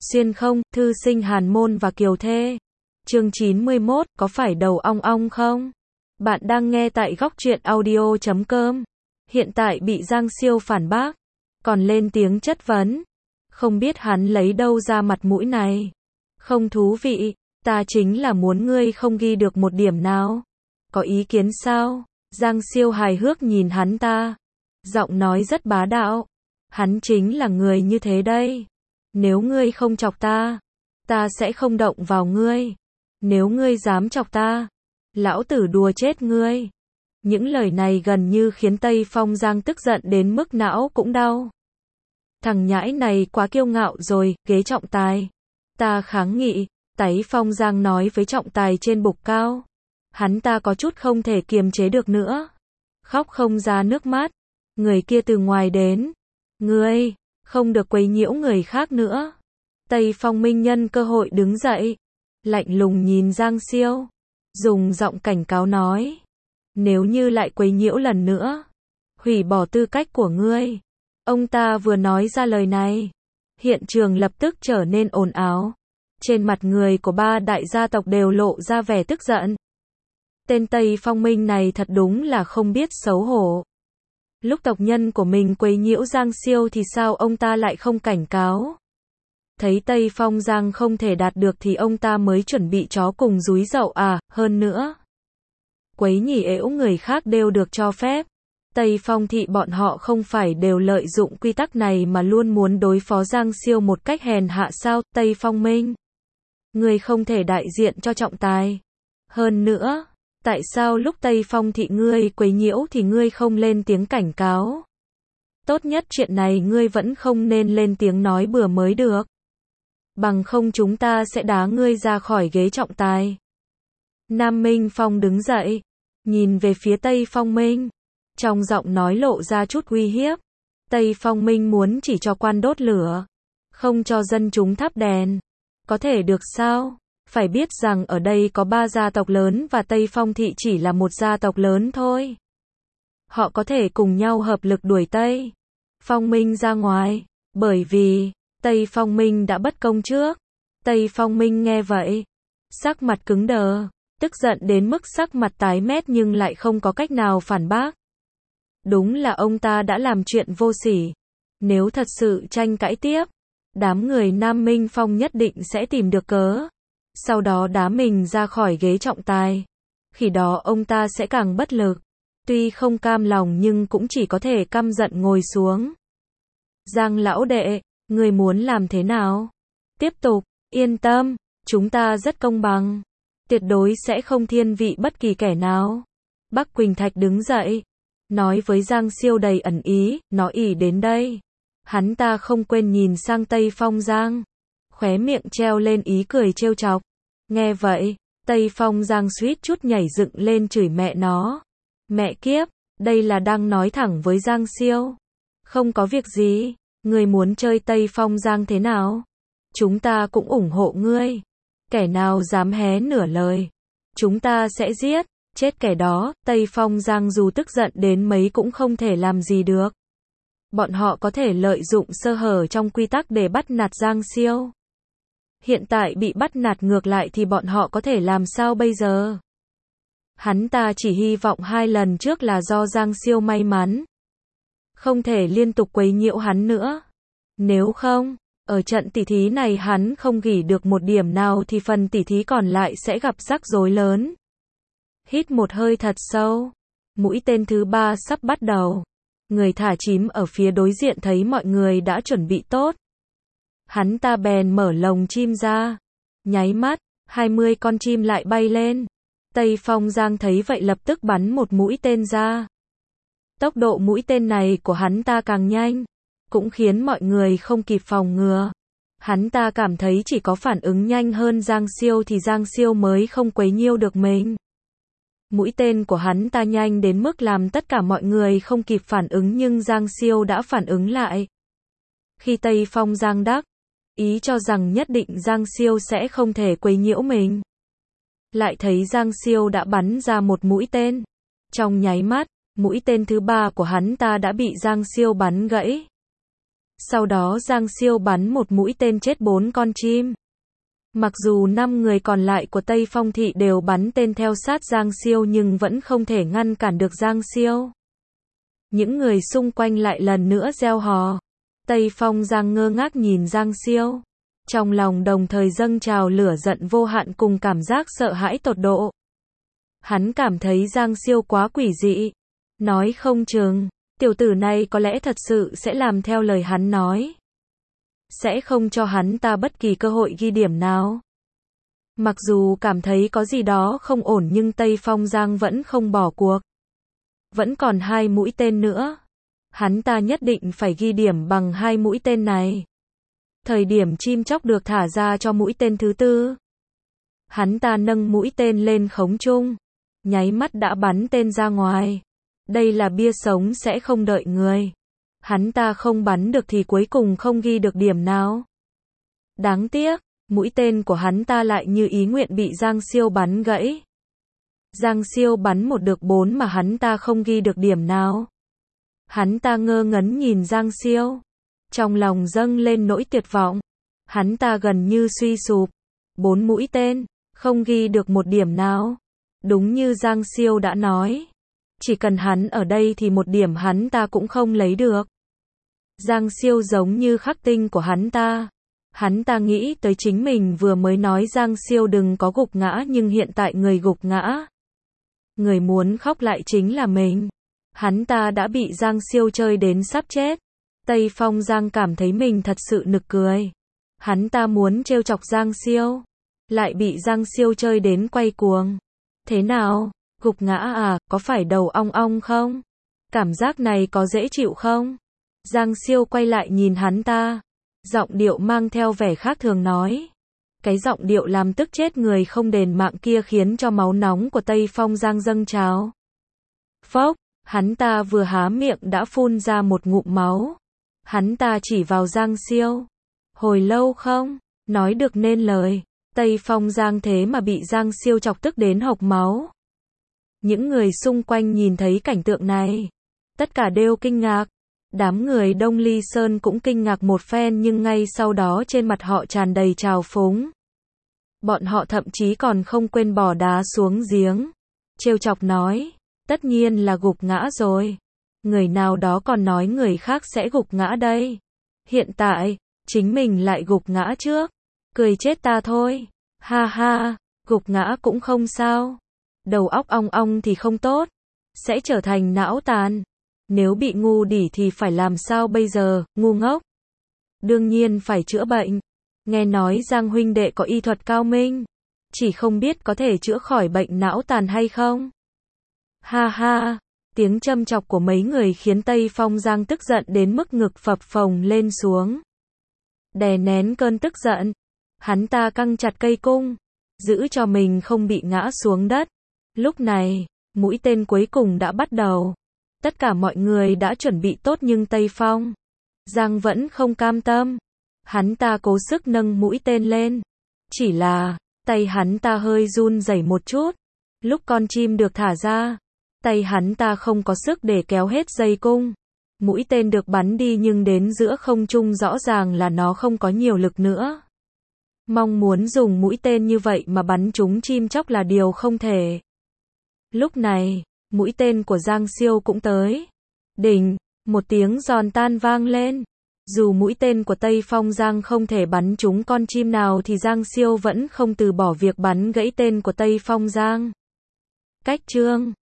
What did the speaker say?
Xuyên không, thư sinh Hàn Môn và Kiều Thê. Chương 91, có phải đầu ong ong không? Bạn đang nghe tại góc truyện audio.com. Hiện tại bị Giang Siêu phản bác, còn lên tiếng chất vấn. Không biết hắn lấy đâu ra mặt mũi này. Không thú vị, ta chính là muốn ngươi không ghi được một điểm nào. Có ý kiến sao? Giang Siêu hài hước nhìn hắn ta. Giọng nói rất bá đạo. Hắn chính là người như thế đây. Nếu ngươi không chọc ta, ta sẽ không động vào ngươi. Nếu ngươi dám chọc ta, lão tử đùa chết ngươi. Những lời này gần như khiến Tây Phong Giang tức giận đến mức não cũng đau. Thằng nhãi này quá kiêu ngạo rồi, ghế trọng tài. Ta kháng nghị, Tây Phong Giang nói với trọng tài trên bục cao. Hắn ta có chút không thể kiềm chế được nữa. Khóc không ra nước mắt. Người kia từ ngoài đến. Ngươi, không được quấy nhiễu người khác nữa. Tây Phong Minh nhân cơ hội đứng dậy. Lạnh lùng nhìn Giang Siêu. Dùng giọng cảnh cáo nói. Nếu như lại quấy nhiễu lần nữa, hủy bỏ tư cách của ngươi. Ông ta vừa nói ra lời này, hiện trường lập tức trở nên ồn ào. Trên mặt người của ba đại gia tộc đều lộ ra vẻ tức giận. Tên Tây Phong Minh này thật đúng là không biết xấu hổ. Lúc tộc nhân của mình quấy nhiễu Giang Siêu thì sao ông ta lại không cảnh cáo? Thấy Tây Phong Giang không thể đạt được thì ông ta mới chuẩn bị chó cùng dúi dậu à, hơn nữa. Quấy nhỉ ễu người khác đều được cho phép. Tây Phong thị bọn họ không phải đều lợi dụng quy tắc này mà luôn muốn đối phó Giang Siêu một cách hèn hạ sao? Tây Phong Minh, người không thể đại diện cho trọng tài. Hơn nữa, tại sao lúc Tây Phong thị ngươi quấy nhiễu thì ngươi không lên tiếng cảnh cáo? Tốt nhất chuyện này ngươi vẫn không nên lên tiếng nói bừa mới được. Bằng không chúng ta sẽ đá ngươi ra khỏi ghế trọng tài. Nam Minh Phong đứng dậy, nhìn về phía Tây Phong Minh, trong giọng nói lộ ra chút uy hiếp. Tây Phong Minh muốn chỉ cho quan đốt lửa, không cho dân chúng thắp đèn. Có thể được sao? Phải biết rằng ở đây có 3 gia tộc lớn và Tây Phong thị chỉ là một gia tộc lớn thôi. Họ có thể cùng nhau hợp lực đuổi Tây Phong Minh ra ngoài, bởi vì Tây Phong Minh đã bất công trước. Tây Phong Minh nghe vậy, sắc mặt cứng đờ, tức giận đến mức sắc mặt tái mét nhưng lại không có cách nào phản bác. Đúng là ông ta đã làm chuyện vô sỉ. Nếu thật sự tranh cãi tiếp, đám người Nam Minh Phong nhất định sẽ tìm được cớ, sau đó đá mình ra khỏi ghế trọng tài. Khi đó ông ta sẽ càng bất lực. Tuy không cam lòng nhưng cũng chỉ có thể căm giận ngồi xuống. Giang lão đệ, người muốn làm thế nào? Tiếp tục, yên tâm, chúng ta rất công bằng. Tuyệt đối sẽ không thiên vị bất kỳ kẻ nào. Bắc Quỳnh Thạch đứng dậy, nói với Giang Siêu đầy ẩn ý, nó ỉ đến đây. Hắn ta không quên nhìn sang Tây Phong Giang, khóe miệng treo lên ý cười trêu chọc. Nghe vậy, Tây Phong Giang suýt chút nhảy dựng lên chửi mẹ nó. Mẹ kiếp, đây là đang nói thẳng với Giang Siêu. Không có việc gì, ngươi muốn chơi Tây Phong Giang thế nào? Chúng ta cũng ủng hộ ngươi. Kẻ nào dám hé nửa lời, chúng ta sẽ giết, chết kẻ đó. Tây Phong Giang dù tức giận đến mấy cũng không thể làm gì được. Bọn họ có thể lợi dụng sơ hở trong quy tắc để bắt nạt Giang Siêu. Hiện tại bị bắt nạt ngược lại thì bọn họ có thể làm sao bây giờ? Hắn ta chỉ hy vọng 2 lần trước là do Giang Siêu may mắn, không thể liên tục quấy nhiễu hắn nữa. Nếu không, ở trận tỉ thí này hắn không ghi được một điểm nào thì phần tỉ thí còn lại sẽ gặp rắc rối lớn. Hít một hơi thật sâu. Mũi tên thứ 3 sắp bắt đầu. Người thả chím ở phía đối diện thấy mọi người đã chuẩn bị tốt. Hắn ta bèn mở lồng chim ra. Nháy mắt, 20 con chim lại bay lên. Tây Phong Giang thấy vậy lập tức bắn một mũi tên ra. Tốc độ mũi tên này của hắn ta càng nhanh, cũng khiến mọi người không kịp phòng ngừa. Hắn ta cảm thấy chỉ có phản ứng nhanh hơn Giang Siêu thì Giang Siêu mới không quấy nhiêu được mình. Mũi tên của hắn ta nhanh đến mức làm tất cả mọi người không kịp phản ứng nhưng Giang Siêu đã phản ứng lại. Khi Tây Phong Giang đắc ý cho rằng nhất định Giang Siêu sẽ không thể quấy nhiễu mình, lại thấy Giang Siêu đã bắn ra một mũi tên. Trong nháy mắt, mũi tên thứ 3 của hắn ta đã bị Giang Siêu bắn gãy. Sau đó Giang Siêu bắn một mũi tên chết 4 con chim. Mặc dù 5 người còn lại của Tây Phong thị đều bắn tên theo sát Giang Siêu nhưng vẫn không thể ngăn cản được Giang Siêu. Những người xung quanh lại lần nữa reo hò. Tây Phong Giang ngơ ngác nhìn Giang Siêu. Trong lòng đồng thời dâng trào lửa giận vô hạn cùng cảm giác sợ hãi tột độ. Hắn cảm thấy Giang Siêu quá quỷ dị. Nói không chừng, tiểu tử này có lẽ thật sự sẽ làm theo lời hắn nói. Sẽ không cho hắn ta bất kỳ cơ hội ghi điểm nào. Mặc dù cảm thấy có gì đó không ổn nhưng Tây Phong Giang vẫn không bỏ cuộc. Vẫn còn 2 mũi tên nữa. Hắn ta nhất định phải ghi điểm bằng 2 mũi tên này. Thời điểm chim chóc được thả ra cho mũi tên thứ 4. Hắn ta nâng mũi tên lên không trung. Nháy mắt đã bắn tên ra ngoài. Đây là bia sống sẽ không đợi người. Hắn ta không bắn được thì cuối cùng không ghi được điểm nào. Đáng tiếc, mũi tên của hắn ta lại như ý nguyện bị Giang Siêu bắn gãy. Giang Siêu bắn 1 được 4 mà hắn ta không ghi được điểm nào. Hắn ta ngơ ngẩn nhìn Giang Siêu. Trong lòng dâng lên nỗi tuyệt vọng. Hắn ta gần như suy sụp. 4 mũi tên, không ghi được 1 điểm nào. Đúng như Giang Siêu đã nói. Chỉ cần hắn ở đây thì 1 điểm hắn ta cũng không lấy được. Giang Siêu giống như khắc tinh của hắn ta. Hắn ta nghĩ tới chính mình vừa mới nói Giang Siêu đừng có gục ngã nhưng hiện tại người gục ngã. Người muốn khóc lại chính là mình. Hắn ta đã bị Giang Siêu chơi đến sắp chết. Tây Phong Giang cảm thấy mình thật sự nực cười. Hắn ta muốn trêu chọc Giang Siêu. Lại bị Giang Siêu chơi đến quay cuồng. Thế nào? Gục ngã à, có phải đầu ong ong không? Cảm giác này có dễ chịu không? Giang Siêu quay lại nhìn hắn ta. Giọng điệu mang theo vẻ khác thường nói. Cái giọng điệu làm tức chết người không đền mạng kia khiến cho máu nóng của Tây Phong Giang dâng trào. Phốc, hắn ta vừa há miệng đã phun ra một ngụm máu. Hắn ta chỉ vào Giang Siêu. Hồi lâu không? Nói được nên lời. Tây Phong Giang thế mà bị Giang Siêu chọc tức đến hộc máu. Những người xung quanh nhìn thấy cảnh tượng này. Tất cả đều kinh ngạc. Đám người Đông Ly Sơn cũng kinh ngạc một phen nhưng ngay sau đó trên mặt họ tràn đầy trào phúng. Bọn họ thậm chí còn không quên bỏ đá xuống giếng. Trêu chọc nói. Tất nhiên là gục ngã rồi. Người nào đó còn nói người khác sẽ gục ngã đây. Hiện tại, chính mình lại gục ngã trước. Cười chết ta thôi. Ha ha, gục ngã cũng không sao. Đầu óc ong ong thì không tốt. Sẽ trở thành não tàn. Nếu bị ngu đỉ thì phải làm sao bây giờ, ngu ngốc? Đương nhiên phải chữa bệnh. Nghe nói Giang huynh đệ có y thuật cao minh. Chỉ không biết có thể chữa khỏi bệnh não tàn hay không? Ha ha, tiếng châm chọc của mấy người khiến Tây Phong Giang tức giận đến mức ngực phập phồng lên xuống. Đè nén cơn tức giận. Hắn ta căng chặt cây cung. Giữ cho mình không bị ngã xuống đất. Lúc này, mũi tên cuối cùng đã bắt đầu. Tất cả mọi người đã chuẩn bị tốt nhưng Tây Phong Giang vẫn không cam tâm. Hắn ta cố sức nâng mũi tên lên. Chỉ là, tay hắn ta hơi run rẩy một chút. Lúc con chim được thả ra, tay hắn ta không có sức để kéo hết dây cung. Mũi tên được bắn đi nhưng đến giữa không trung rõ ràng là nó không có nhiều lực nữa. Mong muốn dùng mũi tên như vậy mà bắn trúng chim chóc là điều không thể. Lúc này, mũi tên của Giang Siêu cũng tới. Đỉnh, một tiếng giòn tan vang lên. Dù mũi tên của Tây Phong Giang không thể bắn trúng con chim nào thì Giang Siêu vẫn không từ bỏ việc bắn gãy tên của Tây Phong Giang. Cách chương